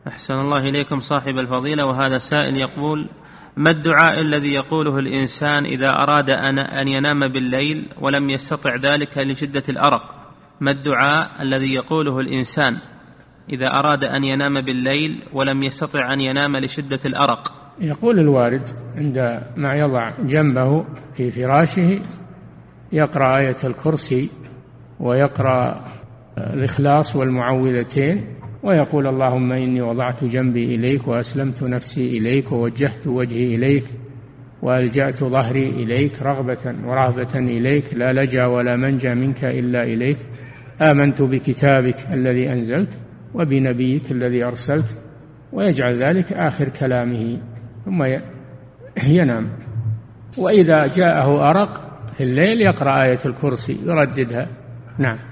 أحسن الله إليكم صاحب الفضيلة. وهذا سائل يقول: ما الدعاء الذي يقوله الإنسان إذا أراد أن ينام بالليل ولم يستطع ذلك لشدة الأرق؟ ما الدعاء الذي يقوله الإنسان إذا أراد أن ينام بالليل ولم يستطع أن ينام لشدة الأرق؟ يقول الوارد عندما يضع جنبه في فراشه يقرأ آية الكرسي ويقرأ الإخلاص والمعوذتين ويقول: اللهم إني وضعت جنبي إليك وأسلمت نفسي إليك ووجهت وجهي إليك وألجأت ظهري إليك رغبة ورهبة إليك لا لجأ ولا منجى منك إلا إليك آمنت بكتابك الذي أنزلت وبنبيك الذي أرسلت، ويجعل ذلك آخر كلامه ثم ينام. وإذا جاءه أرق في الليل يقرأ آية الكرسي يرددها. نعم.